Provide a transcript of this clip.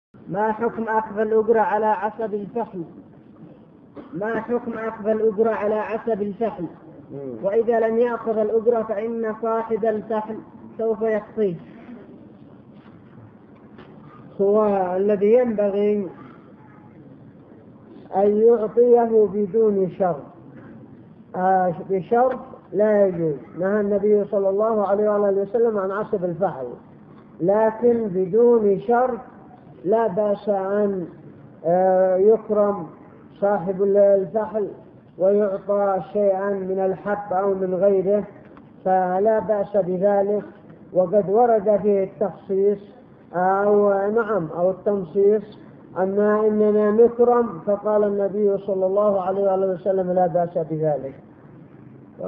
ما حكم أخذ الأجرة على عصب الفحل؟ ما حكم أخذ الأجرة على عصب الفحل؟ وإذا لم يأخذ الأجرة فإن صاحب الفحل سوف يقضيه. هو الذي ينبغي أن يعطيه بدون شرط، بشرط لا يجوز. نهى النبي صلى الله عليه وسلم عن عصب الفحل، لكن بدون شرط لا بأس أن يكرم صاحب الفحل ويعطى شيئا من الحب أو من غيره، فلا بأس بذلك. وقد ورد فيه التخصيص أو التنصيص أن إننا نكرم، فقال النبي صلى الله عليه وسلم لا بأس بذلك.